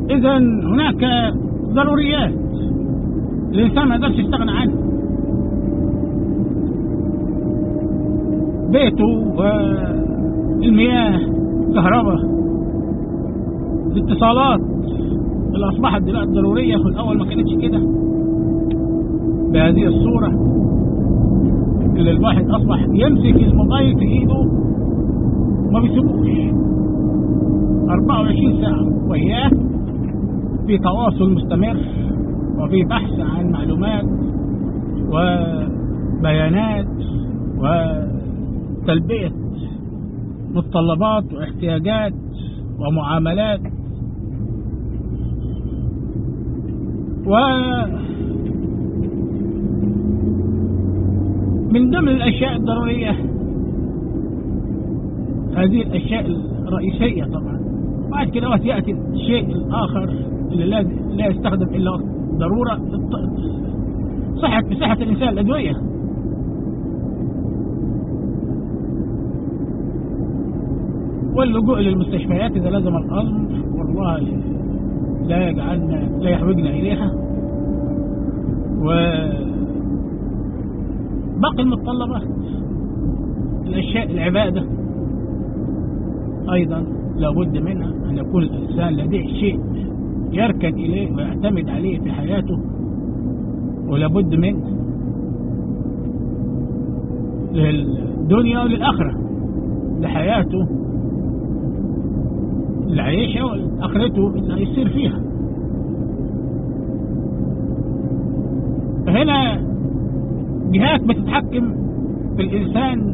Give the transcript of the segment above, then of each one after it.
إذا هناك ضروريات الإنسان ما يقدرش يستغنى عنها: بيته، والمياه، الكهرباء، الاتصالات اللي أصبحت دلوقتي ضرورية، في الأول ما كانتش كده بهذه الصورة، اللي الواحد أصبح يمسك الموبايل في إيده ما بيسيبوش 24 ساعة وياه، في تواصل مستمر وفي بحث عن معلومات وبيانات وتلبية متطلبات واحتياجات ومعاملات. ومن ضمن الأشياء الضرورية هذه الأشياء الرئيسية طبعا. بعد كده يأتي الشيء الآخر اللي لا يستخدم إلا ضرورة: صحة الإنسان، الأدوية. واللجوء للمستشفيات إذا لزم الأمر، والله لا يحوجنا إليها. وباقي المتطلبات، الأشياء، العبادة أيضا لابد منها، أن يكون الإنسان لديه شيء يركن إليه ويعتمد عليه في حياته، ولابد منه للدنيا وللآخرة، لحياته اللي عايشها وآخرته اللي هيصير فيها. هنا جهات بتتحكم في الإنسان،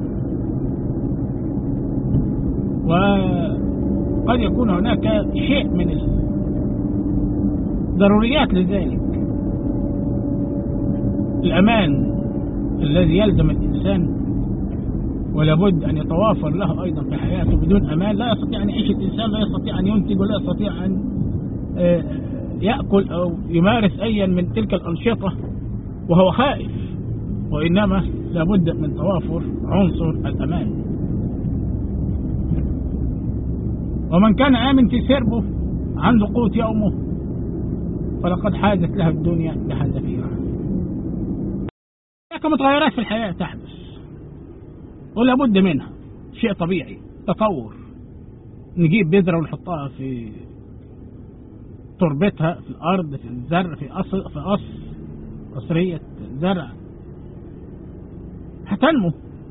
وقد يكون هناك شيء من الضروريات لذلك: الأمان الذي يلزم الإنسان ولابد أن يتوافر له أيضا في حياته. بدون أمان لا يستطيع أن يعيش الإنسان، لا يستطيع أن ينتج، ولا يستطيع أن يأكل أو يمارس أي من تلك الأنشطة وهو خائف. وإنما لابد من توافر عنصر الأمان. ومن كان آمن في سربه عنده قوت يومه، فلقد حازت له الدنيا بحذافيرها. هناك متغيرات في الحياة تحدث ولا بد منها، شيء طبيعي، تطور. نجيب بذرة ونحطها في تربتها في الأرض، في الزرع، في قصرية زرع، هتنمو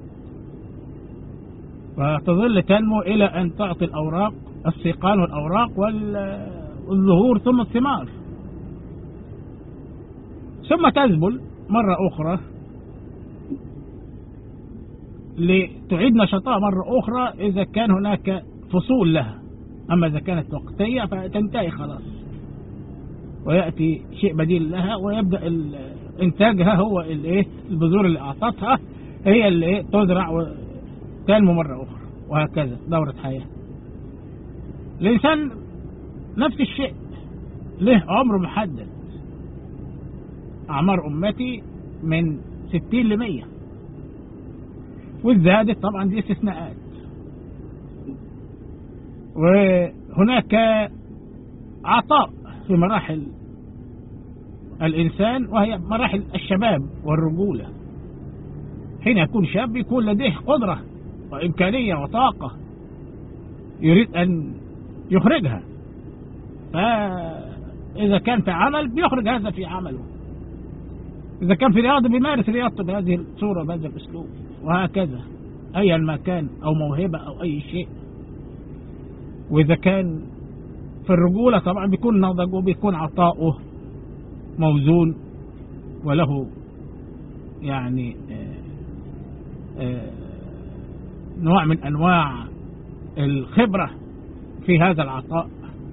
وتظل تنمو إلى أن تعطي الأوراق، السيقان والأوراق والزهور ثم الثمار، ثم تذبل مرة أخرى لتعيد نشاطها مرة أخرى إذا كان هناك فصول لها. أما إذا كانت وقتية فتنتهي خلاص، ويأتي شيء بديل لها، ويبدأ إنتاجها هو البذور اللي أعطتها هي اللي تزرع وتنمو مرة أخرى، وهكذا دورة حياة. الإنسان نفس الشيء، له عمر محدد. أعمار أمتي من 60 ل100، والزادت طبعا دي استثناءات. وهناك عطاء في مراحل الإنسان، وهي مراحل الشباب والرجولة. حين يكون شاب يكون لديه قدرة وإمكانية وطاقة يريد أن يخرجها، فإذا كان في عمل بيخرج هذا في عمله، إذا كان في رياضة بيمارس رياضته بهذه الصورة بهذا الأسلوب، وهكذا أيا ما كان، أو موهبة أو أي شيء. وإذا كان في الرجولة طبعا بيكون نضج وبيكون عطاؤه موزون، وله يعني نوع من أنواع الخبرة في هذا العطاء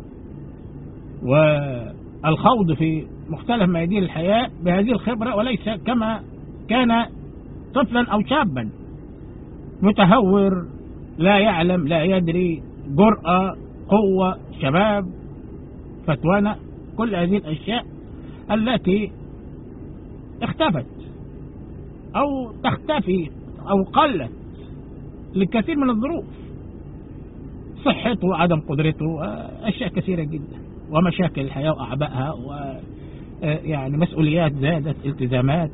والخوض في مختلف ميادين الحياة بهذه الخبرة، وليس كما كان طفلا أو شابا متهور لا يعلم لا يدري، جرأة، قوة، شباب، فتوانة، كل هذه الأشياء التي اختفت أو تختفي أو قلت لكثير من الظروف، صحته وعدم قدرته، أشياء كثيرة جدا. ومشاكل الحياة وأعبائها، ويعني مسؤوليات زادت، التزامات،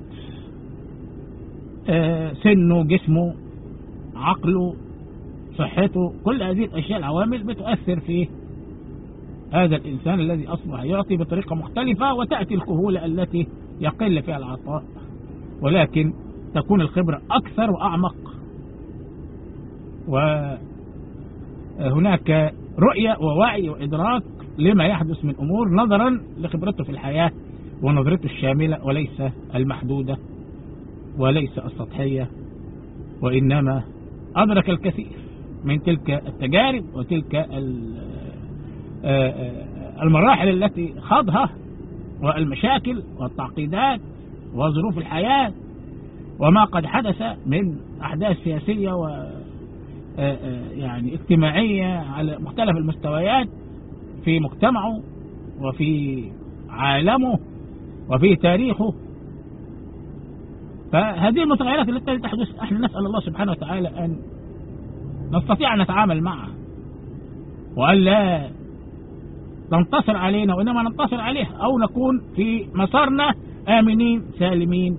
سنه، جسمه، عقله، صحته، كل هذه الأشياء العوامل بتؤثر في هذا الإنسان الذي أصبح يعطي بطريقة مختلفة، وتأتي الكهولة التي يقل فيها العطاء، ولكن تكون الخبرة أكثر وأعمق، وهناك رؤية ووعي وإدراك لما يحدث من أمور نظرا لخبرته في الحياة ونظرته الشاملة، وليس المحدودة وليس السطحية، وإنما أدرك الكثير من تلك التجارب وتلك المراحل التي خاضها، والمشاكل والتعقيدات وظروف الحياة، وما قد حدث من أحداث سياسية يعني اجتماعية على مختلف المستويات في مجتمعه وفي عالمه وفي تاريخه. فهذه المتغيرات التي تحدث احنا نسأل الله سبحانه وتعالى أن نستطيع أن نتعامل معها، وأن لا تنتصر علينا وإنما ننتصر عليها، أو نكون في مسارنا آمنين سالمين،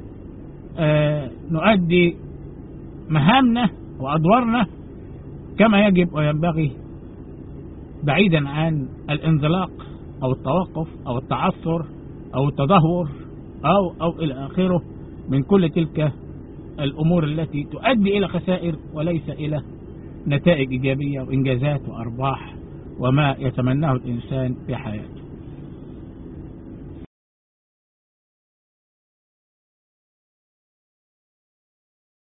نؤدي مهامنا وأدوارنا كما يجب وينبغي، بعيدا عن الانزلاق أو التوقف أو التعثر أو التدهور أو إلى آخره من كل تلك الأمور التي تؤدي إلى خسائر وليس إلى نتائج إيجابية وإنجازات وأرباح وما يتمناه الإنسان في حياته.